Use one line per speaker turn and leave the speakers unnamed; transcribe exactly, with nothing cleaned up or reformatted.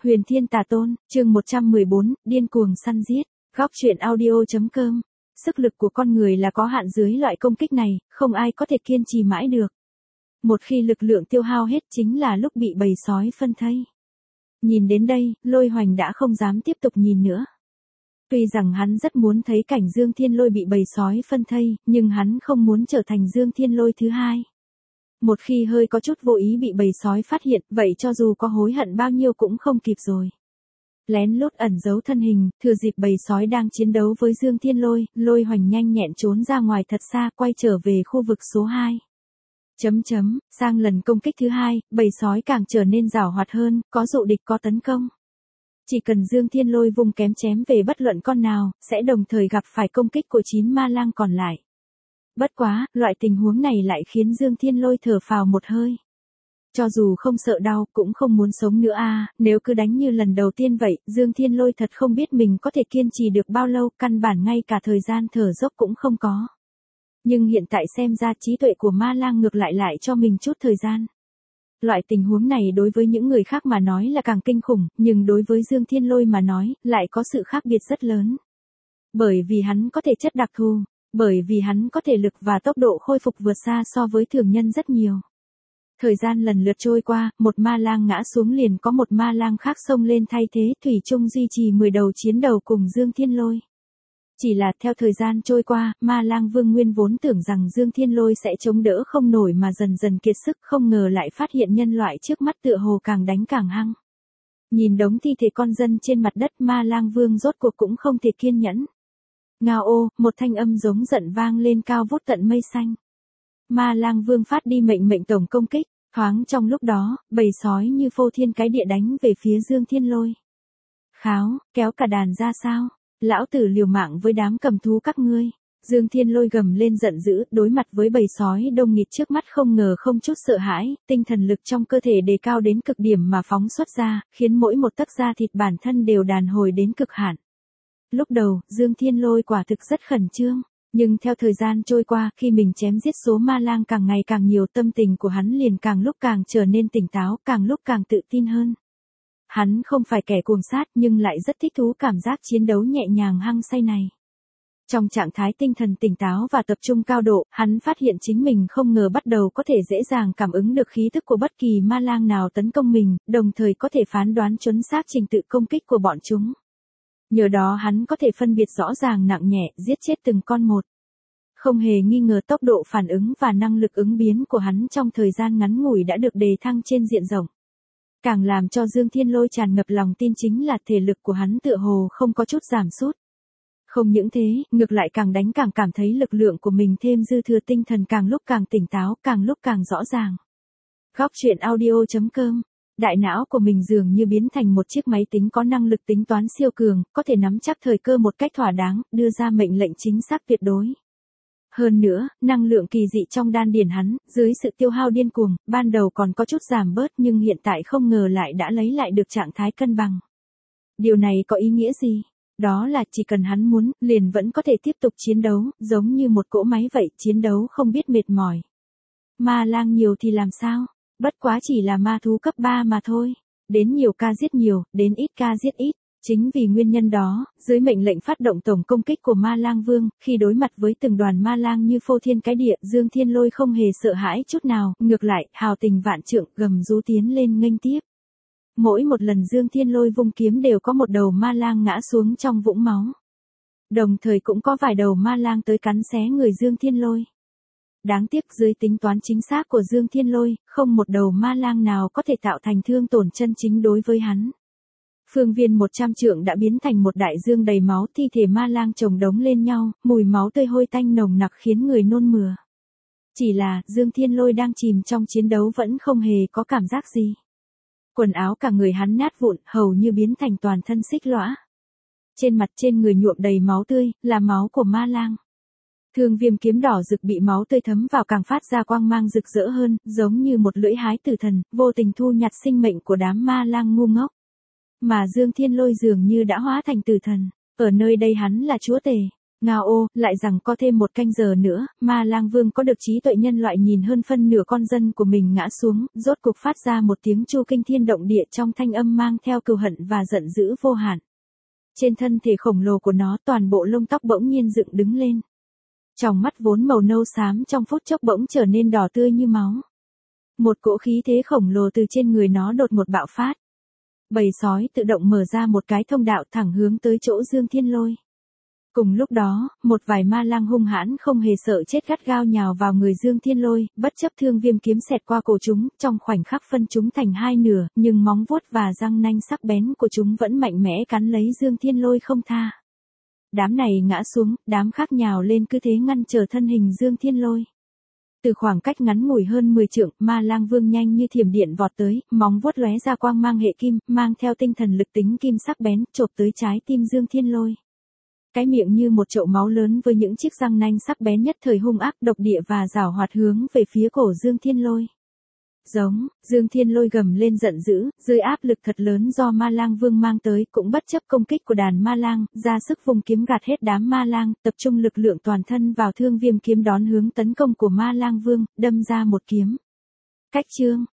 Huyền Thiên Tà Tôn, chương một trăm mười bốn, điên cuồng săn giết. Góc truyện audio.com. Sức lực của con người là có hạn, dưới loại công kích này, không ai có thể kiên trì mãi được. Một khi lực lượng tiêu hao hết chính là lúc bị bầy sói phân thây. Nhìn đến đây, Lôi Hoành đã không dám tiếp tục nhìn nữa. Tuy rằng hắn rất muốn thấy cảnh Dương Thiên Lôi bị bầy sói phân thây, nhưng hắn không muốn trở thành Dương Thiên Lôi thứ hai. Một khi hơi có chút vô ý bị bầy sói phát hiện, vậy cho dù có hối hận bao nhiêu cũng không kịp rồi. Lén lút ẩn giấu thân hình, thừa dịp bầy sói đang chiến đấu với Dương Thiên Lôi, Lôi Hoành nhanh nhẹn trốn ra ngoài thật xa, quay trở về khu vực số hai. Chấm chấm, sang lần công kích thứ hai, bầy sói càng trở nên giàu hoạt hơn, có dụ địch có tấn công. Chỉ cần Dương Thiên Lôi vung kém chém về bất luận con nào, sẽ đồng thời gặp phải công kích của chín ma lang còn lại. Bất quá, loại tình huống này lại khiến Dương Thiên Lôi thở phào một hơi. Cho dù không sợ đau, cũng không muốn sống nữa à, nếu cứ đánh như lần đầu tiên vậy, Dương Thiên Lôi thật không biết mình có thể kiên trì được bao lâu, căn bản ngay cả thời gian thở dốc cũng không có. Nhưng hiện tại xem ra trí tuệ của ma lang ngược lại lại cho mình chút thời gian. Loại tình huống này đối với những người khác mà nói là càng kinh khủng, nhưng đối với Dương Thiên Lôi mà nói, lại có sự khác biệt rất lớn. Bởi vì hắn có thể chất đặc thù, bởi vì hắn có thể lực và tốc độ khôi phục vượt xa so với thường nhân rất nhiều. Thời gian lần lượt trôi qua, một ma lang ngã xuống liền có một ma lang khác xông lên thay thế, thủy chung duy trì mười đầu chiến đầu cùng Dương Thiên Lôi. Chỉ là theo thời gian trôi qua, ma lang Vương Nguyên vốn tưởng rằng Dương Thiên Lôi sẽ chống đỡ không nổi mà dần dần kiệt sức, không ngờ lại phát hiện nhân loại trước mắt tựa hồ càng đánh càng hăng. Nhìn đống thi thể con dân trên mặt đất, ma lang Vương rốt cuộc cũng không thể kiên nhẫn. Ngao ô, một thanh âm giống giận vang lên cao vút tận mây xanh. Ma lang Vương phát đi mệnh mệnh tổng công kích, thoáng trong lúc đó, bầy sói như phô thiên cái địa đánh về phía Dương Thiên Lôi. Kháo, kéo cả đàn ra sao? Lão tử liều mạng với đám cầm thú các ngươi. Dương Thiên Lôi gầm lên giận dữ, đối mặt với bầy sói đông nghịt trước mắt không ngờ không chút sợ hãi, tinh thần lực trong cơ thể đề cao đến cực điểm mà phóng xuất ra, khiến mỗi một tấc da thịt bản thân đều đàn hồi đến cực hạn. Lúc đầu, Dương Thiên Lôi quả thực rất khẩn trương, nhưng theo thời gian trôi qua, khi mình chém giết số ma lang càng ngày càng nhiều, tâm tình của hắn liền càng lúc càng trở nên tỉnh táo, càng lúc càng tự tin hơn. Hắn không phải kẻ cuồng sát nhưng lại rất thích thú cảm giác chiến đấu nhẹ nhàng hăng say này. Trong trạng thái tinh thần tỉnh táo và tập trung cao độ, hắn phát hiện chính mình không ngờ bắt đầu có thể dễ dàng cảm ứng được khí tức của bất kỳ ma lang nào tấn công mình, đồng thời có thể phán đoán chuẩn xác trình tự công kích của bọn chúng. Nhờ đó hắn có thể phân biệt rõ ràng nặng nhẹ, giết chết từng con một. Không hề nghi ngờ tốc độ phản ứng và năng lực ứng biến của hắn trong thời gian ngắn ngủi đã được đề thăng trên diện rộng. Càng làm cho Dương Thiên Lôi tràn ngập lòng tin chính là thể lực của hắn tựa hồ không có chút giảm sút. Không những thế, ngược lại càng đánh càng cảm thấy lực lượng của mình thêm dư thừa, tinh thần càng lúc càng tỉnh táo, càng lúc càng rõ ràng. Góc truyện audio.com. Đại não của mình dường như biến thành một chiếc máy tính có năng lực tính toán siêu cường, có thể nắm chắc thời cơ một cách thỏa đáng, đưa ra mệnh lệnh chính xác tuyệt đối. Hơn nữa, năng lượng kỳ dị trong đan điền hắn, dưới sự tiêu hao điên cuồng, ban đầu còn có chút giảm bớt nhưng hiện tại không ngờ lại đã lấy lại được trạng thái cân bằng. Điều này có ý nghĩa gì? Đó là chỉ cần hắn muốn, liền vẫn có thể tiếp tục chiến đấu, giống như một cỗ máy vậy, chiến đấu không biết mệt mỏi. Ma lang nhiều thì làm sao? Bất quá chỉ là ma thú cấp ba mà thôi. Đến nhiều ca giết nhiều, đến ít ca giết ít. Chính vì nguyên nhân đó, dưới mệnh lệnh phát động tổng công kích của ma lang Vương, khi đối mặt với từng đoàn ma lang như phô thiên cái địa, Dương Thiên Lôi không hề sợ hãi chút nào, ngược lại, hào tình vạn trượng, gầm rú tiến lên nghênh tiếp. Mỗi một lần Dương Thiên Lôi vung kiếm đều có một đầu ma lang ngã xuống trong vũng máu. Đồng thời cũng có vài đầu ma lang tới cắn xé người Dương Thiên Lôi. Đáng tiếc dưới tính toán chính xác của Dương Thiên Lôi, không một đầu ma lang nào có thể tạo thành thương tổn chân chính đối với hắn. Phương viên một trăm trượng đã biến thành một đại dương đầy máu, thi thể ma lang chồng đống lên nhau, mùi máu tươi hôi tanh nồng nặc khiến người nôn mửa. Chỉ là, Dương Thiên Lôi đang chìm trong chiến đấu vẫn không hề có cảm giác gì. Quần áo cả người hắn nát vụn, hầu như biến thành toàn thân xích lõa. Trên mặt trên người nhuộm đầy máu tươi, là máu của ma lang. Thương viêm kiếm đỏ rực bị máu tươi thấm vào càng phát ra quang mang rực rỡ hơn, giống như một lưỡi hái tử thần, vô tình thu nhặt sinh mệnh của đám ma lang ngu ngốc. Mà Dương Thiên Lôi dường như đã hóa thành tử thần, ở nơi đây hắn là chúa tể. Ngao ô, lại rằng có thêm một canh giờ nữa, Ma Lang Vương có được trí tuệ nhân loại nhìn hơn phân nửa con dân của mình ngã xuống, rốt cục phát ra một tiếng chu kinh thiên động địa trong thanh âm mang theo cừu hận và giận dữ vô hạn. Trên thân thể khổng lồ của nó toàn bộ lông tóc bỗng nhiên dựng đứng lên. Tròng mắt vốn màu nâu xám trong phút chốc bỗng trở nên đỏ tươi như máu. Một cỗ khí thế khổng lồ từ trên người nó đột một bạo phát. Bầy sói tự động mở ra một cái thông đạo thẳng hướng tới chỗ Dương Thiên Lôi. Cùng lúc đó, một vài ma lang hung hãn không hề sợ chết gắt gao nhào vào người Dương Thiên Lôi, bất chấp thương viêm kiếm xẹt qua cổ chúng, trong khoảnh khắc phân chúng thành hai nửa, nhưng móng vuốt và răng nanh sắc bén của chúng vẫn mạnh mẽ cắn lấy Dương Thiên Lôi không tha. Đám này ngã xuống, đám khác nhào lên cứ thế ngăn trở thân hình Dương Thiên Lôi. Từ khoảng cách ngắn ngủi hơn mười trượng, Ma Lang Vương nhanh như thiểm điện vọt tới, móng vuốt lóe ra quang mang hệ kim, mang theo tinh thần lực tính kim sắc bén, chộp tới trái tim Dương Thiên Lôi. Cái miệng như một chậu máu lớn với những chiếc răng nanh sắc bén nhất thời hung ác độc địa và giảo hoạt hướng về phía cổ Dương Thiên Lôi. Giống, Dương Thiên Lôi gầm lên giận dữ, dưới áp lực thật lớn do Ma Lang Vương mang tới, cũng bất chấp công kích của đàn ma lang, ra sức vùng kiếm gạt hết đám ma lang, tập trung lực lượng toàn thân vào thương viêm kiếm đón hướng tấn công của Ma Lang Vương, đâm ra một kiếm. Cách chương